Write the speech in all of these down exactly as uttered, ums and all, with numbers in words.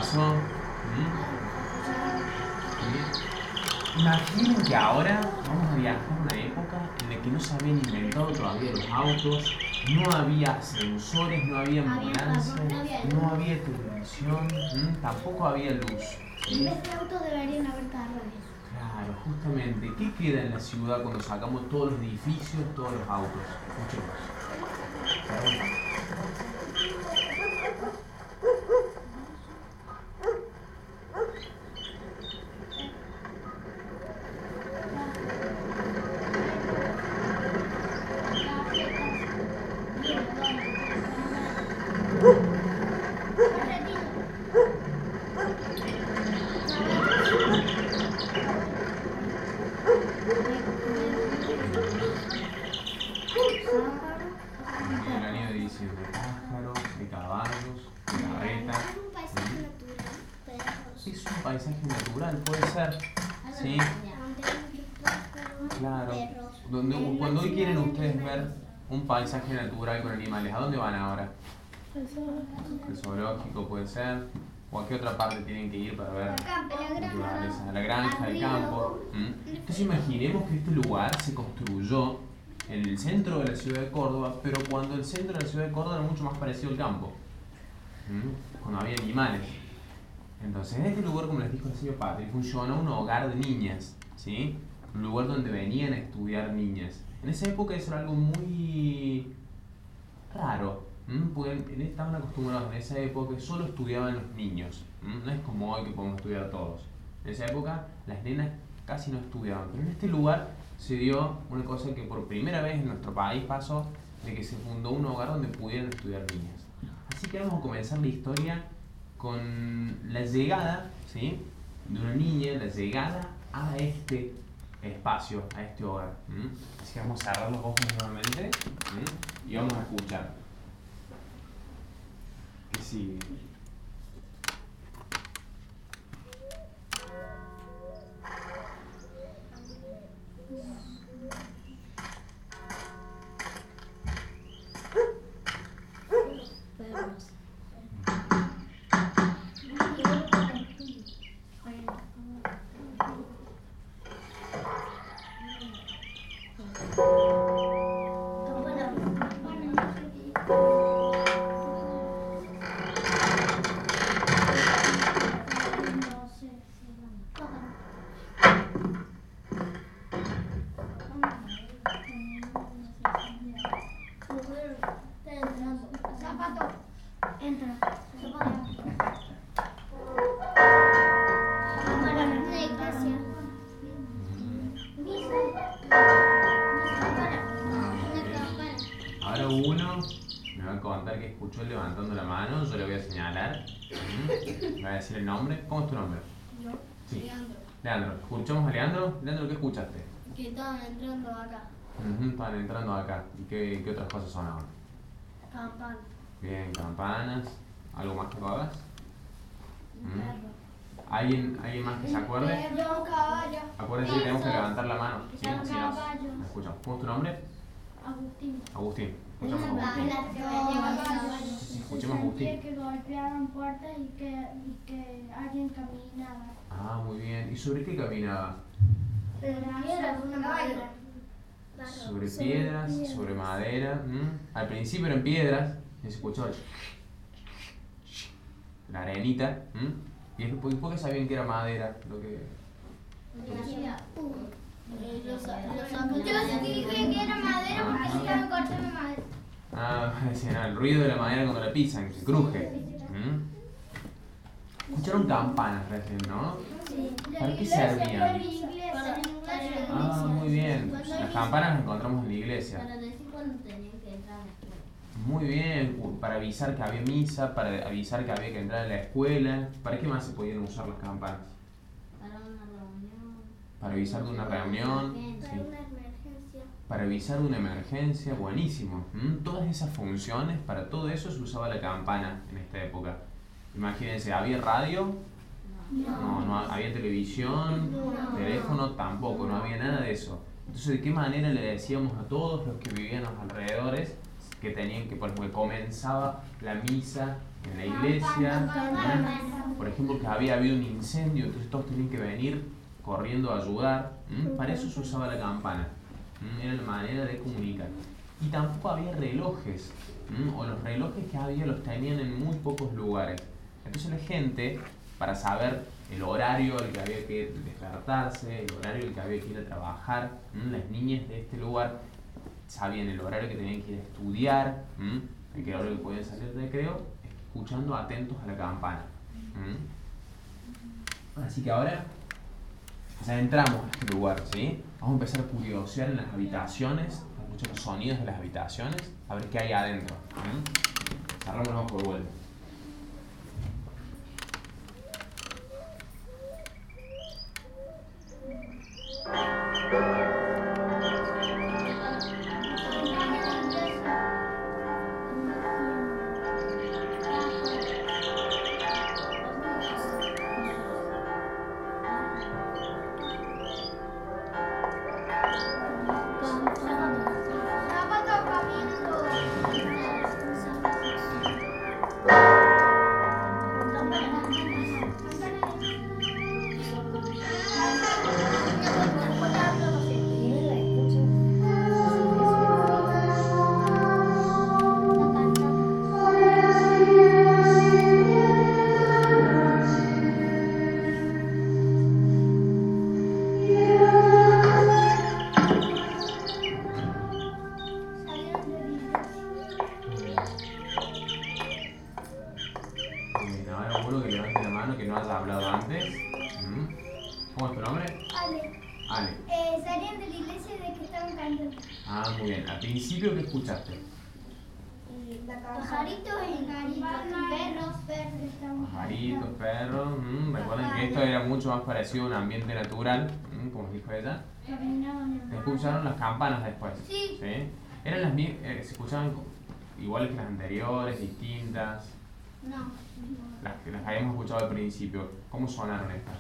pasó? ¿Mm? ¿Sí? Imaginen que ahora vamos a viajar a una época en la que no se habían inventado todavía los autos, no había ascensores, no había ambulancias, no había televisión, ¿m? Tampoco había luz. ¿Sí? En vez de autos deberían haber carrones. Claro, justamente. ¿Qué queda en la ciudad cuando sacamos todos los edificios, todos los autos? Escuchemos. El año de diciembre, de pájaros, de caballos, de carretas. Es un paisaje natural, perros. Es un paisaje natural, puede ser. Sí, Donde hay muchos pájaros, claro. perros. Donde, En cuando una hoy quieren ciudad ustedes hay ver animales. un paisaje natural con animales, ¿a dónde van ahora? El zoológico. El zoológico puede ser. ¿O a qué otra parte tienen que ir para ver Acá, a la naturaleza? granja. A la granja, al campo. ¿Mm? Entonces imaginemos que este lugar se construyó en el centro de la ciudad de Córdoba, pero cuando el centro de la ciudad de Córdoba era mucho más parecido al campo. ¿Mm? Cuando había animales. Entonces en este lugar, como les dijo el señor Patri, funcionó un hogar de niñas, ¿sí? Un lugar donde venían a estudiar niñas. En esa época eso era algo muy raro. ¿Mm? Porque en- estaban acostumbrados en esa época que solo estudiaban los niños. ¿Mm? No es como hoy que podemos estudiar todos. En esa época las nenas casi no estudiaban. Pero en este lugar se dio una cosa que por primera vez en nuestro país pasó, de que se fundó un hogar donde pudieran estudiar niñas. Así que vamos a comenzar la historia con la llegada, ¿sí?, de una niña, la llegada a este espacio, a este hogar. ¿Mm? Así que vamos a cerrar los ojos nuevamente, ¿Mm? y vamos a escuchar. ¿Qué sigue? Perros. Zapato. Entra. Para la iglesia. Misa. Ahora uno me va a contar que escuchó levantando la mano, yo le voy a señalar. ¿Mm? Me va a decir el nombre. ¿Cómo es tu nombre? Yo. Sí. Leandro. Leandro. ¿Escuchamos a Leandro? Leandro, ¿qué escuchaste? Que estaban entrando acá. Ujú, estaban entrando acá. ¿Y qué, qué otras cosas sonaban? Campana. Bien, campanas. ¿Algo más que tú hagas? Un ¿Mm? perro. ¿Alguien, ¿Alguien más que se acuerde? Perro, caballo. Acuérdense que tenemos que levantar la mano. ¿Sí? Son Si nos- caballos. nos escuchamos. ¿Cómo es tu nombre? Agustín. Agustín. Escuchamos a Agustín. Sí, escuchemos a Agustín. que golpeaban puertas y que, y que alguien caminaba. Ah, muy bien. ¿Y sobre qué caminaba? Piedras, una madera. Sobre piedras, sobre madera. ¿Mm? Al principio eran piedras, y se escuchaba el la arenita. ¿Mm? Y es porque, porque sabían que era madera lo que. Yo dije que era madera porque se estaban cortando madera. Ah, decían, ah, el ruido de la madera cuando la pisan, que cruje. ¿Mm? Escucharon campanas recién, ¿no? Sí. ¿Para qué servían? Para Ah, muy bien. Las campanas las encontramos en la iglesia. Para decir cuándo tenían que entrar a la escuela. Muy bien, u- para avisar que había misa, para avisar que había que entrar a la escuela. ¿Para qué más se podían usar las campanas? Para una reunión. Para avisar de una reunión. Para Sí. una emergencia. Para avisar de una emergencia, buenísimo. ¿Mm? Todas esas funciones, para todo eso se usaba la campana en esta época. Imagínense, ¿había radio? No, no ha- había televisión, No. teléfono tampoco, no había nada de eso. Entonces, ¿de qué manera le decíamos a todos los que vivían a los alrededores que tenían que, por ejemplo, comenzaba la misa en la iglesia, ¿m? Por ejemplo, que había habido un incendio, entonces todos tenían que venir corriendo a ayudar. ¿M? Para eso se usaba la campana. ¿M? Era la manera de comunicar. Y tampoco había relojes, ¿m? O los relojes que había los tenían en muy pocos lugares. Entonces la gente, para saber el horario al que había que despertarse, el horario al que había que ir a trabajar, ¿m? Las niñas de este lugar sabían el horario que tenían que ir a estudiar, ¿m? El que horario que podían salir de recreo, escuchando atentos a la campana. ¿M? Así que ahora ya entramos a este lugar, ¿sí? Vamos a empezar a curiosear en las habitaciones, a escuchar los sonidos de las habitaciones, a ver qué hay adentro. ¿M? Cerramos los ojos de vuelta. ¿Qué escuchaste? Pajaritos y perros, perros. Pajaritos, perros. Mmm, recuerden que esto era mucho más parecido a un ambiente natural, mmm, como dijo ella. ¿Escucharon las campanas después? Sí. ¿Sí? Eran las mismas, eh, se escuchaban iguales que las anteriores, distintas. No. Las que las habíamos escuchado al principio. ¿Cómo sonaron estas?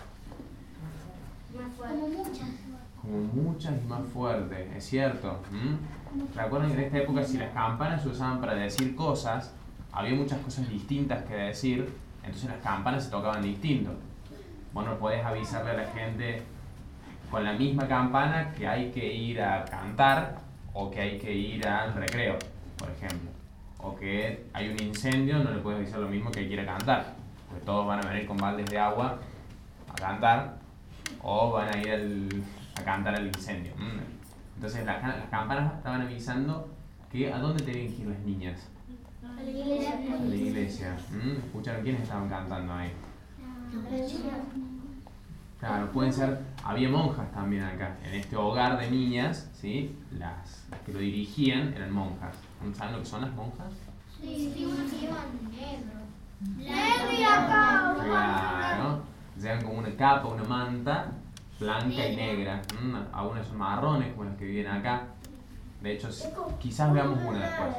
Como muchas. Como muchas y más fuertes, es cierto. ¿Mm? Recuerden que en esta época, si las campanas se usaban para decir cosas, había muchas cosas distintas que decir, entonces las campanas se tocaban distinto. Vos no podés avisarle a la gente con la misma campana que hay que ir a cantar o que hay que ir al recreo, por ejemplo. O que hay un incendio, no le puedes avisar lo mismo que hay que ir a cantar, porque todos van a venir con baldes de agua a cantar o van a ir al, a cantar al incendio. Entonces las, las campanas estaban avisando que a dónde tenían que ir las niñas. A la iglesia. A la iglesia. ¿Mm? ¿Escucharon quiénes estaban cantando ahí? Claro, pueden ser, había monjas también acá. En este hogar de niñas, ¿sí? Las, las que lo dirigían eran monjas. ¿Saben lo que son las monjas? Sí, sí, unos que llevan negro. Negro y acá. Claro. Llevan como una capa, una manta blanca y negra. ¿Mm? Algunas son marrones como las que viven acá. De hecho, quizás veamos una después.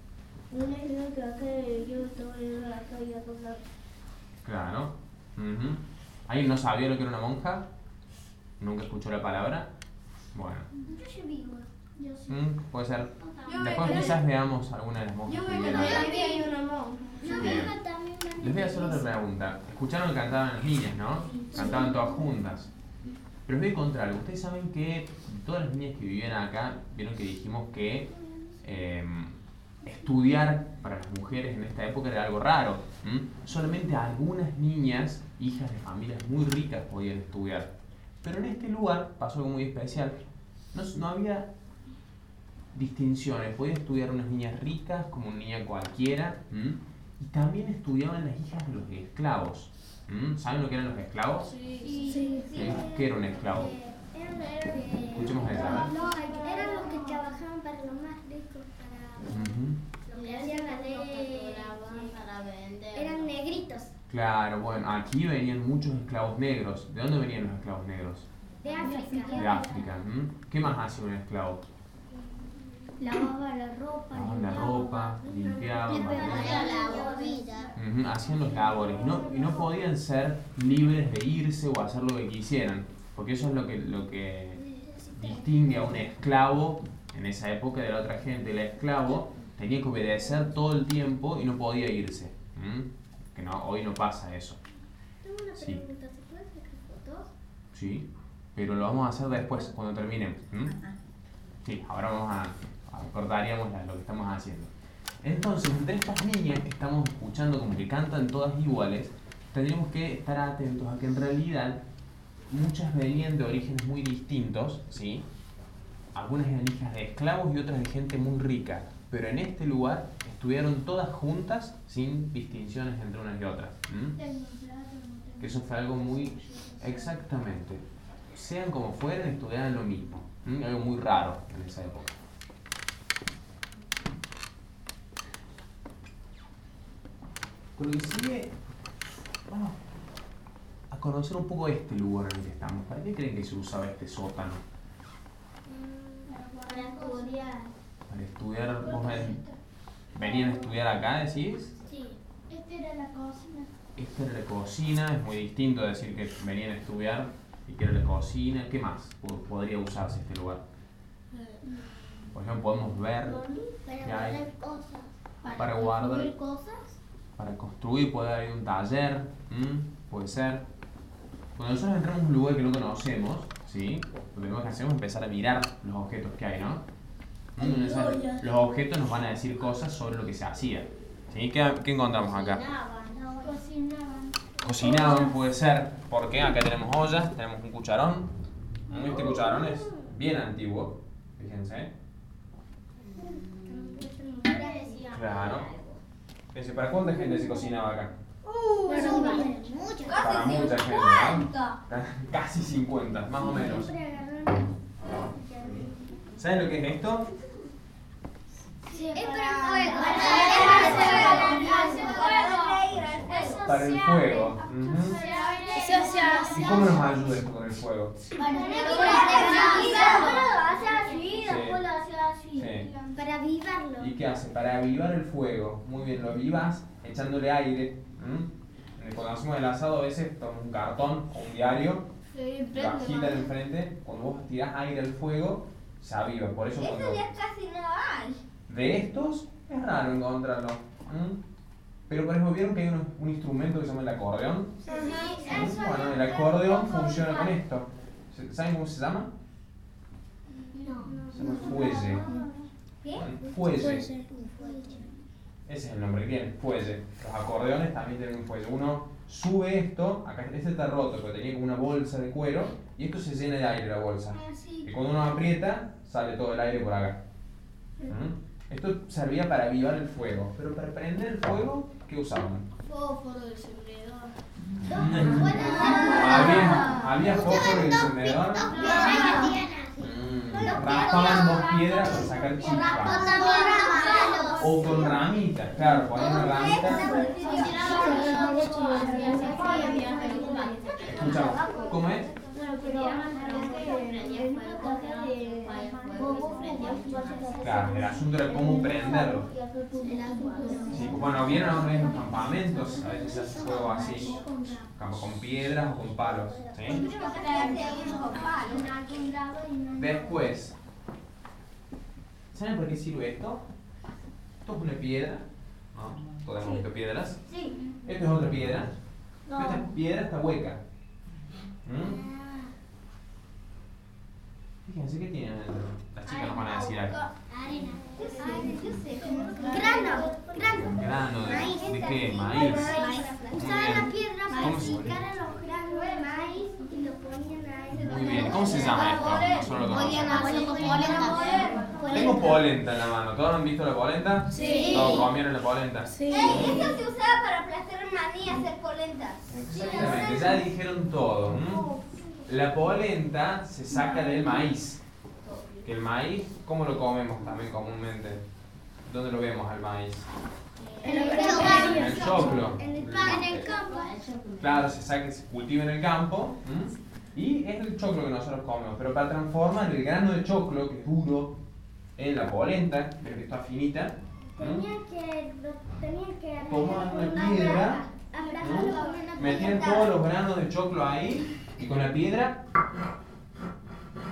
Claro. Uh-huh. ¿Alguien no sabía lo que era una monja? ¿Nunca escuchó la palabra? Bueno. Yo sí vi una. Yo sí. Mm, puede ser. Después quizás veamos alguna de las monjas. Yo que me viven acá. vi una monja. Bien. Les voy a hacer otra pregunta. Escucharon que cantaban las niñas, ¿no? Cantaban todas juntas. Pero les voy a contar algo. Ustedes saben que todas las niñas que vivían acá, vieron que dijimos que eh, estudiar para las mujeres en esta época era algo raro. ¿Mm? Solamente algunas niñas, hijas de familias muy ricas, podían estudiar. Pero en este lugar pasó algo muy especial. No, no había distinciones. Podían estudiar unas niñas ricas como una niña cualquiera. ¿Mm? Y también estudiaban las hijas de los esclavos. ¿Mm? ¿Saben lo que eran los esclavos? Sí, sí. ¿Sí? ¿Qué era un esclavo? Escuchemos a ella. No, eran los que trabajaban para los más ricos, para Uh-huh. lo que hacían la ley, para vender. Eran negritos. Claro, bueno, aquí venían muchos esclavos negros. ¿De dónde venían los esclavos negros? De África. De África. ¿Mm? ¿Qué más hacía un esclavo? Lavaba la ropa. Lavaban la ropa, limpiaban, Preparaba la comida. uh-huh. Hacían los labores y no, y no podían ser libres de irse o hacer lo que quisieran, porque eso es lo que, lo que distingue a un esclavo en esa época de la otra gente. El esclavo tenía que obedecer todo el tiempo y no podía irse. ¿Mm? Que no, hoy no pasa eso. Tengo una Sí. pregunta, ¿se puede sacar fotos? Sí, pero lo vamos a hacer después, cuando terminemos. ¿Mm? Sí, ahora vamos a, a cortaríamos la- lo que estamos haciendo. Entonces, entre estas niñas que estamos escuchando como que cantan todas iguales, tendríamos que estar atentos a que en realidad muchas venían de orígenes muy distintos, ¿sí? Algunas eran hijas de esclavos y otras de gente muy rica, pero en este lugar estudiaron todas juntas sin distinciones entre unas y otras. ¿Mm? Tengo plata, no tengo. Que eso fue algo muy... Exactamente. Sean como fueran, estudiaban lo mismo. ¿Mm? Algo muy raro en esa época. Con lo que sigue, vamos a conocer un poco este lugar en el que estamos. ¿Para qué creen que se usaba este sótano? Para estudiar. Para estudiar, vos ven- venían a estudiar acá, decís. Sí. Esta era la cocina. Esta era la cocina, es muy distinto decir que venían a estudiar y que era la cocina. ¿Qué más po- podría usarse este lugar? Por ejemplo, podemos ver Para ¿qué hay? guardar cosas. Para guardar. construir cosas. Para construir, puede haber un taller, ¿m? Puede ser. Cuando nosotros entramos a un lugar que no conocemos, ¿sí? Lo primero que hacemos es empezar a mirar los objetos que hay, ¿no? ¿Mm? Entonces, los objetos nos van a decir cosas sobre lo que se hacía. ¿Sí? ¿Qué, qué encontramos acá? Cocinaban. Cocinaban. Cocinaban, puede ser, porque acá tenemos ollas, tenemos un cucharón. ¿Mm? Este cucharón es bien antiguo, fíjense. Claro. Fíjense, ¿para cuánta gente se cocinaba acá? Para muchas. Para mucha gente, ¿no? Casi cincuenta, más o menos. ¿Saben lo que es esto? Es Para el fuego. Ujú. ¿Y cómo nos ayuda esto con el fuego? Sí. Para avivarlo. ¿Y qué hace? Para avivar el fuego. Muy bien, lo avivas echándole aire. ¿Mm? Cuando hacemos el asado a veces tomamos un cartón o un diario, lo agitan enfrente, cuando vos tirás aire al fuego, se aviva. Por eso cuando... casi no hay. De estos es raro encontrarlo. ¿Mm? Pero por ejemplo, ¿vieron que hay un, un instrumento que se llama el acordeón? Sí, ¿Mm? Bueno, el acordeón funciona con esto. ¿Saben cómo se llama? No. Se llama fuelle. ¿Qué? Fuelle. Ese es el nombre que tiene, fuelle. Los acordeones también tienen un fuelle. Uno sube esto, acá este está roto, pero tenía como una bolsa de cuero, y esto se llena de aire la bolsa. Y cuando uno aprieta, sale todo el aire por acá. ¿Mm? Esto servía para avivar el fuego, pero para prender el fuego, ¿qué usaban? Fósforo de encendedor. ¿Había, había fósforo y encendedor? Mm, raspaban dos piedras para sacar chispas. O con ramitas, claro, ponían una ramita. Escuchamos, ¿cómo es? Claro, el asunto era cómo prenderlo. Sí, bueno, vieron a en los campamentos, a veces se hace fuego así, como con piedras o con palos. ¿Sí? Después, ¿saben para qué sirve esto? Esto es una piedra, ¿no? Todos hemos visto piedras. Sí. Esto es otra piedra. No. Esta piedra está hueca. ¿Mm? Fíjense qué tiene adentro. Las chicas nos van a decir algo. Arena. Grano. Grano. ¿Grano de, de qué? Maíz. Muy Usaban la bien. piedra ¿Cómo para se picar a los granos de maíz y lo ponían ahí. Muy bien. ¿Cómo se llama esto? Nosotros lo Podían conocemos. hacer polenta. Tengo polenta en la mano. ¿Todos han visto la polenta? Sí. ¿Todos comieron la polenta? Sí. Esto se usaba para aplastar maní y hacer polentas. Exactamente. Ya dijeron todo. ¿M? La polenta se saca del maíz. Que el maíz, ¿cómo lo comemos también comúnmente? ¿Dónde lo vemos al maíz? En el En el choclo. En el pan, en el campo. Claro, se saca, se cultiva en el campo. ¿M? Y es el choclo que nosotros comemos. Pero para transformar el grano de choclo, que es duro, en la polenta, pero que está finita, ¿m? Tenían que, tenían que Tomaban una piedra, abrazarlo con una metían piedra. todos los granos de choclo ahí y con la piedra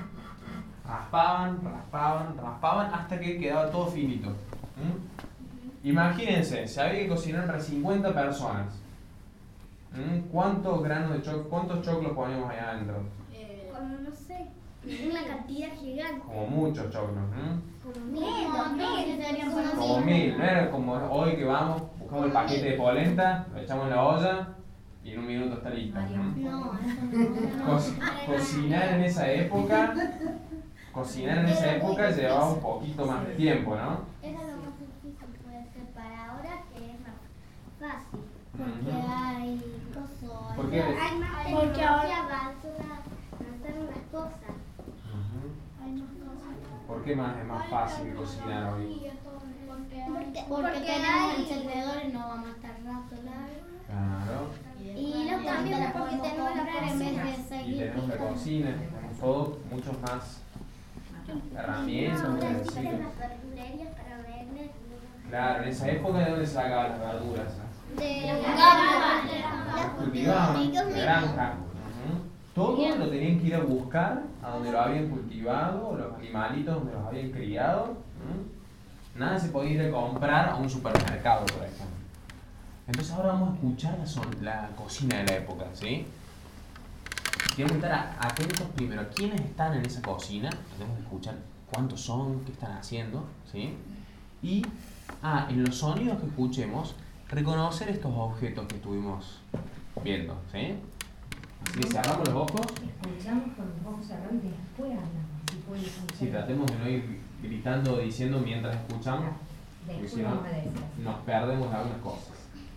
raspaban, raspaban, raspaban hasta que quedaba todo finito. ¿Mm? Imagínense, si había que cocinar entre cincuenta personas. ¿Mm? ¿Cuántos granos de choclo, cuántos choclos ponemos allá adentro? Eh, como no sé, una cantidad gigante. Como muchos choclos. ¿Mm? Como mil, dos mil, serían por Como mil, no era como hoy que vamos, buscamos el paquete de polenta, lo echamos en la olla y en un minuto está listo. ¿Mm? No, eso no. Co- cocinar en esa época, cocinar en esa época llevaba un poquito más de tiempo, ¿no? Era lo más difícil, puede ser para ahora que es más fácil. Porque Ujú. hay cosas. ¿Por qué? Hay más Porque tecnología, ahora- avanza, avanzaron las cosas. Ujú. Hay más cosas. ¿Por qué más es más fácil cocinar hoy? Porque, porque tenemos encendedores, no vamos a estar rato largo. Claro. Y los también porque tenemos la en vez de Y seguir. tenemos la cocina, tenemos todo, muchos más herramientas, Ahora utensilios. existen las verdulerías para vender. Claro, en esa época de dónde sacaban las verduras. De Las las cultivaban, de granja. Ujú. Todo lo tenían que ir a buscar a donde lo habían cultivado, los animalitos donde los habían criado. Ujú. Nada se podía ir a comprar a un supermercado, por ejemplo. Entonces ahora vamos a escuchar la, son- la cocina de la época, ¿sí? Tenemos que estar a- atentos primero a quiénes están en esa cocina, tenemos que escuchar cuántos son, qué están haciendo, ¿sí? Y, ah, en los sonidos que escuchemos, reconocer estos objetos que estuvimos viendo, ¿sí? Así que cerramos los ojos, Escuchamos con los ojos cerrados y después hablamos. Si puede escuchar. sí, tratemos de no ir gritando o diciendo mientras escuchamos, porque Después si no vamos a decir así. nos perdemos de algunas cosas.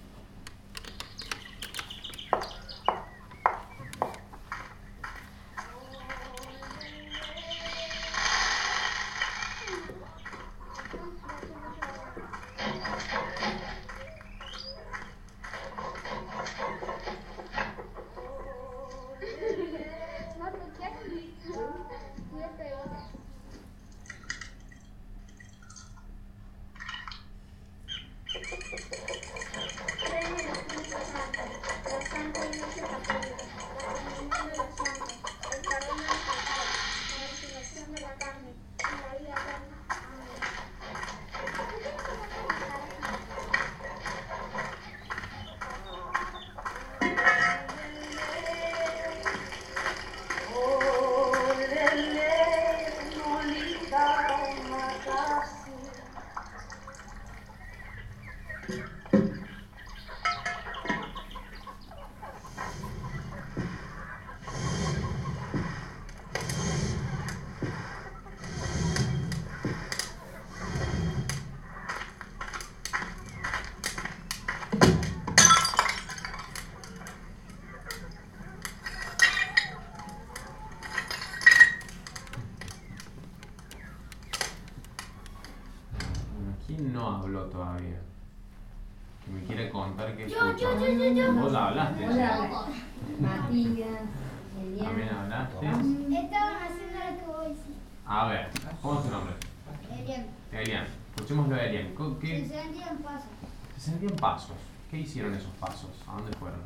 Bueno, ¿quién no habló todavía? Que me quiere contar qué escuchó. yo, yo, yo. Vos ya hablaste. Hola, Matías, Eliana. También hablaste. Estaban haciendo lo que voy a decir. A ver, ¿cómo es tu nombre? Elian. Elian. Escuchémoslo de Elian. ¿Con Se ¿Qué? sentían pasos. Se sentían pasos. ¿Qué hicieron esos pasos? ¿A dónde fueron?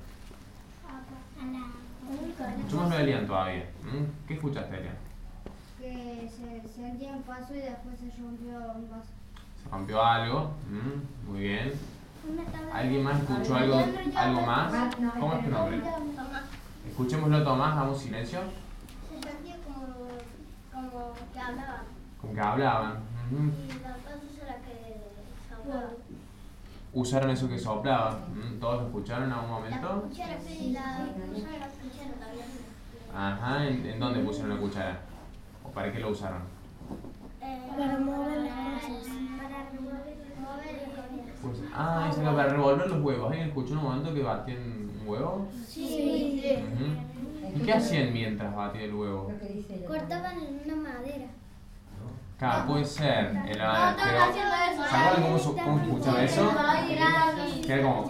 A la. Escuchémoslo de Elian todavía. ¿Mm? ¿Qué escuchaste, Elian? Que se sentían pasos y después se rompió un vaso. Se rompió algo. ¿Mm? Muy bien. ¿Alguien más escuchó algo, algo más? ¿Cómo es tu nombre? Escuchémoslo, Tomás. Damos silencio. Se sentía como, como que hablaban. Como que hablaban. Ujú. Y la pasos era que soplaban. Usaron eso que soplaba. ¿Mm? ¿Todos lo escucharon en algún La momento? cuchara, sí, la usaron la cuchara también. Ajá. ¿En, en dónde pusieron la cuchara? ¿O para qué lo usaron? Eh, para mover las cosas. Para mover, mover las cosas. Pues, ah, es para revolver los huevos. ¿Alguien escuchó en un momento que batían un huevo? Sí. Ujú. ¿Y qué hacían mientras batían el huevo? Lo que dice Eliana. Cortaban en una madera. Claro, puede ser. En la, No, estaban pero, haciendo eso. ¿se acuerdan cómo, su- cómo escuchaba eso? Que era como...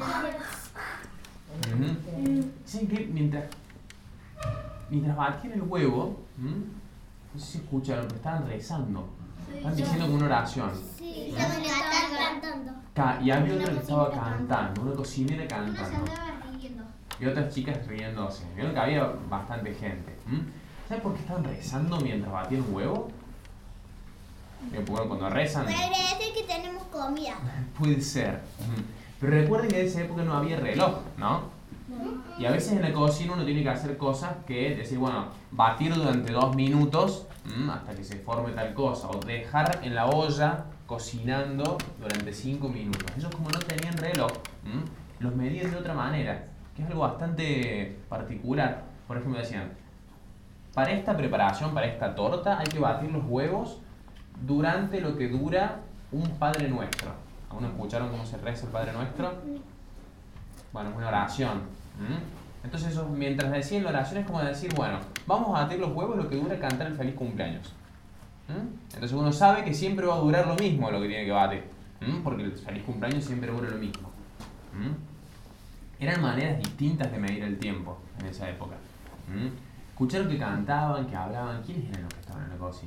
Ujú. ¿Saben qué? Mientras, mientras batían el huevo, ¿m? no sé si escucharon, pero estaban rezando. Estaban diciendo como una oración. Sí, estaban cantando. Ca- Y había otra que estaba cantando, una cocinera Una se cantando. andaba riendo. Y otras chicas riéndose. Vieron que había bastante gente. ¿M? ¿Saben por qué estaban rezando mientras batían un huevo? Eh, Bueno, cuando rezan... Quiere decir que tenemos comida. Puede ser. Pero recuerden que en esa época no había reloj, ¿no? Y a veces en la cocina uno tiene que hacer cosas que decir, bueno, batir durante dos minutos mmm, hasta que se forme tal cosa, o dejar en la olla cocinando durante cinco minutos. Ellos, como no tenían reloj, mmm, los medían de otra manera, que es algo bastante particular. Por ejemplo, decían, para esta preparación, para esta torta, hay que batir los huevos durante lo que dura un Padre Nuestro. ¿Algunos escucharon cómo se reza el Padre Nuestro? Bueno, es una oración. ¿Mm? Entonces, eso, mientras decían la oración, es como decir, bueno, vamos a batir los huevos lo que dura cantar el feliz cumpleaños. ¿Mm? Entonces uno sabe que siempre va a durar lo mismo lo que tiene que batir. ¿Mm? Porque el feliz cumpleaños siempre dura lo mismo. ¿Mm? Eran maneras distintas de medir el tiempo en esa época. ¿Mm? Escucharon que cantaban, que hablaban. ¿Quiénes eran los que estaban en la cocina?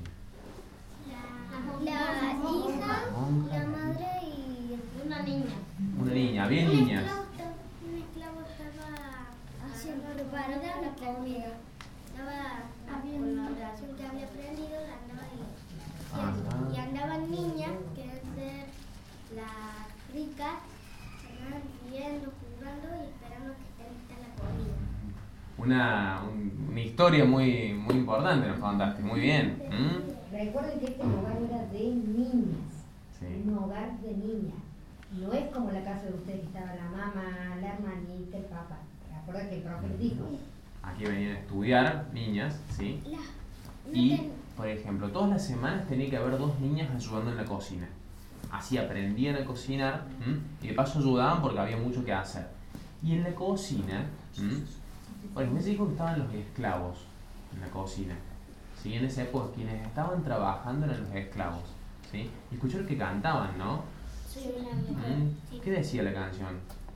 La, la hija, la madre y una niña. Una niña, había niñas. Un esclavo estaba haciendo preparando la comida. Estaba con la oración que había aprendido, la andaba diciendo. Y andaban niñas, que deben ser las ricas, andaban viendo, jugando y esperando que esté lista la comida. Una, un, una historia muy, muy importante nos contaste, muy bien. ¿Mm? Recuerden que este lugar era de niñas, Sí. un hogar de niñas. No es como la casa de ustedes que estaba la mamá, la hermanita, el papá. Recuerda que el profe les dijo. Aquí venían a estudiar niñas, ¿sí? La, no Y, ten- por ejemplo, todas las semanas tenía que haber dos niñas ayudando en la cocina. Así aprendían a cocinar, ¿m? Y de paso ayudaban porque había mucho que hacer. Y en la cocina, ¿m? Por ejemplo, se dijo que estaban los esclavos en la cocina. ¿Sí? En esa época quienes estaban trabajando eran los esclavos. ¿Sí? Y escucharon que cantaban, ¿no? Sí, una ¿Mm? ¿Qué decía la canción?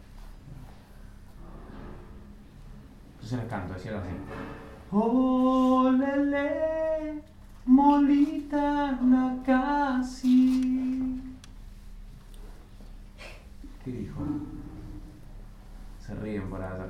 Yo se las canto, decía algo así. Oh, lele, molita nakasi. ¿Qué dijo? Se ríen por allá.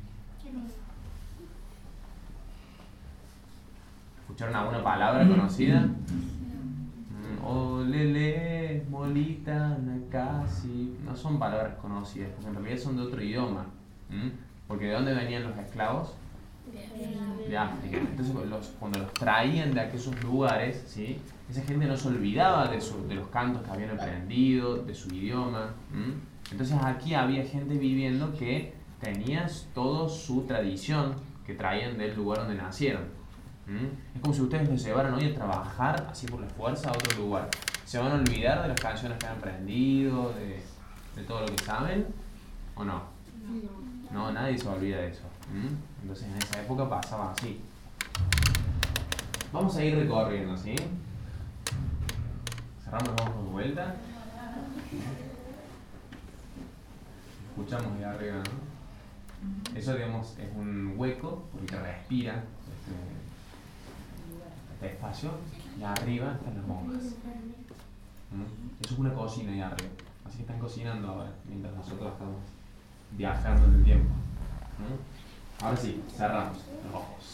¿Escucharon alguna palabra conocida? Mm, Oh, lele, molita nakasi. No son palabras conocidas, porque en realidad son de otro idioma. ¿Mm? Porque ¿de dónde venían los esclavos? De África. Entonces los, cuando los traían de aquellos lugares, ¿sí? Esa gente no se olvidaba de, su, de los cantos que habían aprendido, de su idioma. ¿Mm? Entonces aquí había gente viviendo que tenía toda su tradición que traían del lugar donde nacieron. ¿Mm? Es como si ustedes los llevaran hoy a trabajar así por la fuerza a otro lugar. ¿Se van a olvidar de las canciones que han aprendido, de, de todo lo que saben? ¿O no? No, nadie se olvida de eso. ¿Mm? Entonces en esa época pasaba así. Vamos a ir recorriendo, ¿sí? Cerramos los ojos de vuelta. Escuchamos de arriba, ¿no? Eso, digamos, es un hueco porque respira este, este espacio. Y arriba están las monjas. ¿Mm? Eso es una cocina ahí arriba. Así que están cocinando ahora, mientras nosotros estamos viajando en el tiempo. ¿Mm? Ahora sí, cerramos los ojos.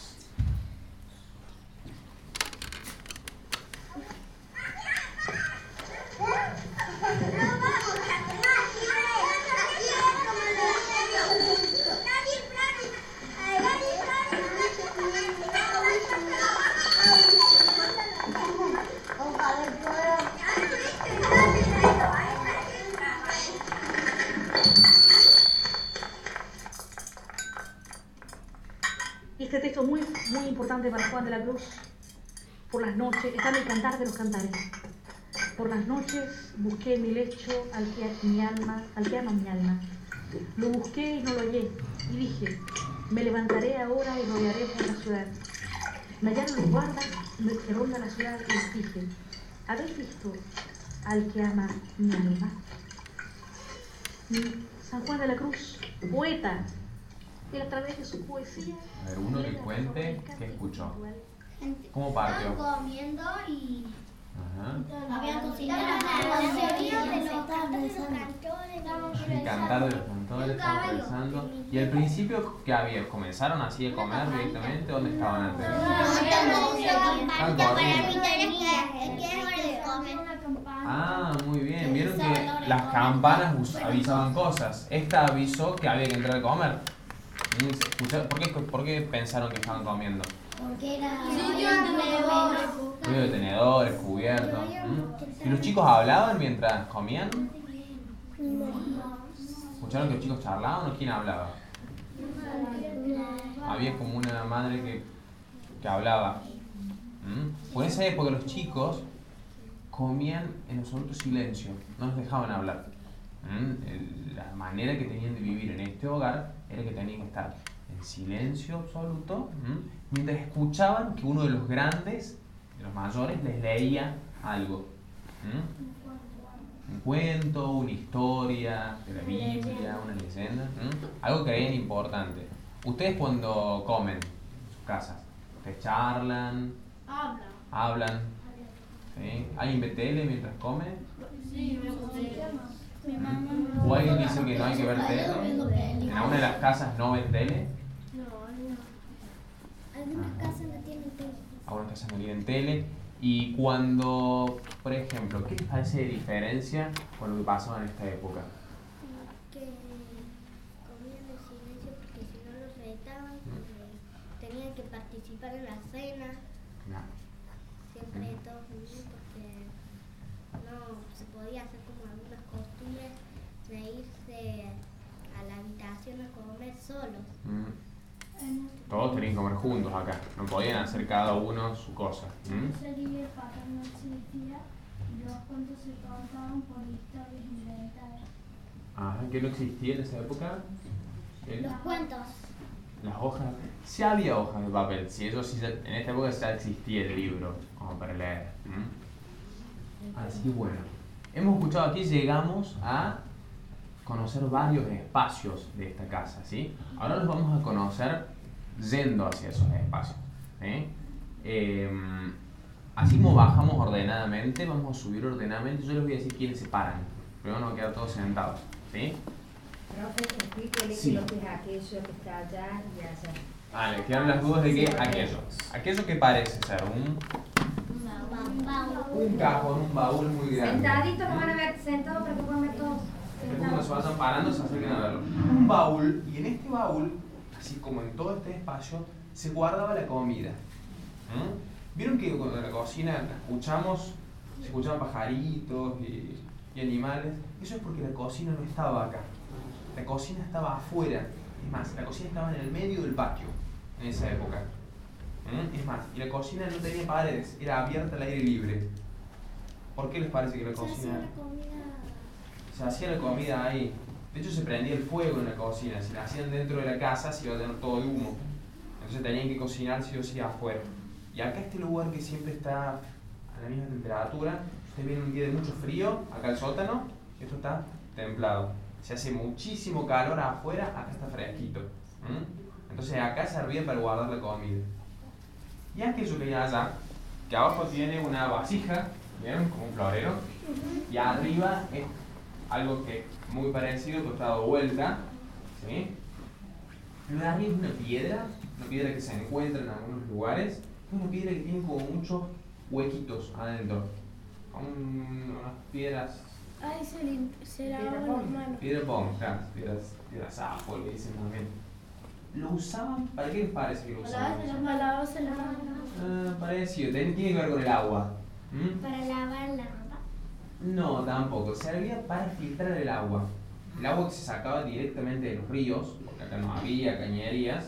Este texto es muy, muy importante para Juan de la Cruz. Por las noches, está en el Cantar de los Cantares. Por las noches busqué en mi lecho al que mi alma, al que ama mi alma. Lo busqué y no lo hallé. Y dije, me levantaré ahora y rodearé por la ciudad. Me hallaron los guardas que rondan la ciudad y les dije, ¿habéis visto al que ama mi alma? San Juan de la Cruz, poeta, y a través de su poesía... A ver, uno que cuente qué escuchó. Gente. ¿Cómo partió? Estaban comiendo y Ajá. Había cocinado la teoría de los cantores. El cantar de los cantores, estamos pensando. ¿Y al principio qué había? ¿Comenzaron así a comer directamente? ¿Dónde estaban antes? Ah, muy bien. Vieron que las campanas avisaban cosas. Esta avisó que había que entrar a comer. ¿Por qué, por qué pensaron que estaban comiendo? Porque era ruido de tenedores, cubiertos. ¿Mm? ¿Y los chicos hablaban mientras comían? ¿Escucharon que los chicos charlaban o quién hablaba? Había como una madre que, que hablaba. ¿Mm? Por esa época los chicos comían en absoluto silencio, no los dejaban hablar. ¿Mm? La manera que tenían de vivir en este hogar era que tenían que estar en silencio absoluto, ¿m? mientras escuchaban que uno de los grandes, de los mayores, les leía algo. ¿M? Un cuento, una historia de la Biblia, una leyenda, ¿m? Algo que creían importante. Ustedes cuando comen en sus casas, ¿ustedes charlan? Hablan. ¿Hablan? ¿Sí? ¿Alguien ve tele mientras come? Sí, me gusta. ¿O alguien dice que no hay que ver tele? ¿En alguna de las casas no ven tele? No, no. Algunas casas no tienen tele. Algunas casas no tienen tele. Y cuando, por ejemplo, ¿qué les parece de diferencia con lo que pasaba en esta época? Que comían en silencio porque si no los retaban, porque tenían que participar en la cena. No. Siempre todos juntos porque no se podía hacer como algunas costumbres de irse a la habitación a comer solos. Mm. Todos tenían que comer juntos acá, no podían hacer cada uno su cosa. ¿Mm? Ese libro para no existía y los cuentos se contaban por historias inventadas. Ajá, ¿qué no existía en esa época? ¿El? Los cuentos. Las hojas, sí había hojas de papel, sí, eso sí, en esta época ya existía el libro como para leer. ¿Mm? Así que bueno, hemos escuchado aquí, llegamos a conocer varios espacios de esta casa, ¿sí? Ahora los vamos a conocer yendo hacia esos espacios, ¿sí? Eh, así como bajamos ordenadamente, vamos a subir ordenadamente. Yo les voy a decir quiénes se paran, pero van a quedar todos sentados, ¿sí? Profe, explíquele Sí. que lo que es aquello que está allá y allá. Ah, les quedan las dudas de qué aquello. Aquello que parece ser un, un cajón, un baúl muy grande. Sentaditos, lo van a ver sentados para que puedan ver todos. Es como se vayan parando, se acerquen a verlo. Un baúl, y en este baúl, así como en todo este espacio, se guardaba la comida. ¿Mm? ¿Vieron que cuando en la cocina escuchamos, se escuchaban pajaritos y, y animales? Eso es porque la cocina no estaba acá. La cocina estaba afuera. Es más, la cocina estaba en el medio del patio en esa época. ¿Mm? Es más, y la cocina no tenía paredes, era abierta al aire libre. ¿Por qué les parece que la cocina... Se hacía la comida ahí. De hecho, se prendía el fuego en la cocina. Si la hacían dentro de la casa, se iba a tener todo de humo. Entonces tenían que cocinar sí o sí afuera. Y acá este lugar que siempre está a la misma temperatura, ustedes vienen un día de mucho frío, acá el sótano, esto está templado. Se hace muchísimo calor afuera, acá está fresquito. ¿Mm? Entonces acá servía para guardar la comida. Y aquello que hay allá, que abajo tiene una vasija, ¿vieron? Como un florero, y arriba es algo que es muy parecido, pero está dado vuelta, ¿sí? Lo de arriba es una piedra, una piedra que se encuentra en algunos lugares, es una piedra que tiene como muchos huequitos adentro, como unas piedras... Ay, se, lim- se Piedra lavaban pong. las manos. Piedra pong, claro, piedras, piedras ajo, le dicen también. ¿Lo usaban? ¿Para qué les parece que lo usaban? Para lavarse las manos. Ah, parecido, tiene, tiene que ver con el agua. ¿Mm? Para lavar la ropa. No, tampoco. Servía para filtrar el agua. El agua que se sacaba directamente de los ríos, porque acá no había cañerías,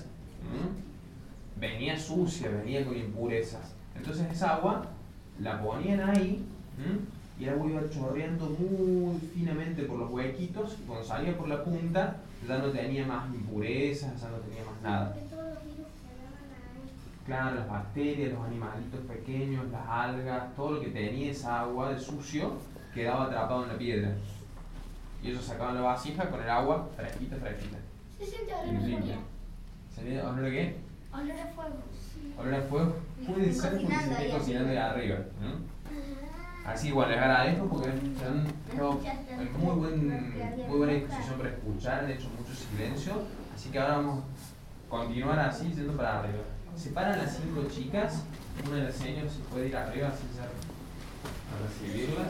¿m? venía sucia, venía con impurezas. Entonces esa agua la ponían ahí, ¿m? y el agua iba chorreando muy finamente por los huequitos, y cuando salía por la punta ya no tenía más impurezas, ya no tenía más nada. Porque todos los virus quedaban ahí. Claro, las bacterias, los animalitos pequeños, las algas, todo lo que tenía esa agua de sucio quedaba atrapado en la piedra. Y ellos sacaban la vasija con el agua fresquita, fresquita. Se siente Y olor a limpia. fuego. ¿Sería olor a qué? Olor a fuego. ¿Olor a fuego? Puede ser porque se Cocinando esté ahí cocinando ahí arriba. arriba. ¿Mm? Así que bueno, les agradezco porque han estado en muy, buen, muy buena disposición para escuchar, han hecho mucho silencio. Así que ahora vamos a continuar así, yendo para arriba. Separan las cinco chicas, una de las señoras se puede ir arriba así ya a recibirlas.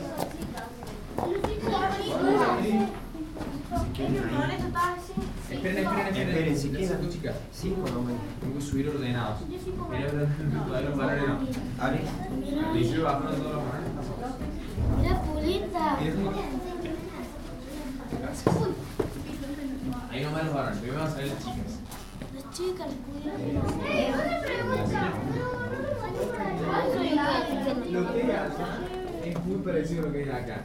Esperen, esperen, esperen. Esperen, si Las quedan. cinco chicas. Cinco nomás. Tengo que subir ordenados. Mira, mira, los varones no. A ver. Al principio bajaron todos los varones. Mira, Pulita. Gracias. Ahí nomás los varones, primero van a salir las chicas. Las chicas, Lo que hay acá es muy parecido a lo que hay acá.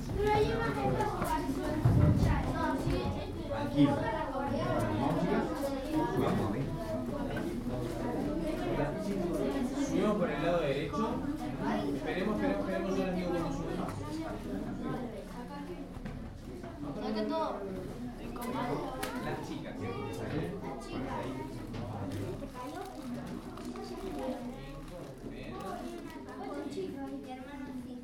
Tranquilo. Vamos, ¿eh? Subimos por el lado derecho. Esperemos, esperemos, esperemos. Yo les digo cómo subimos. Las chicas. Bien.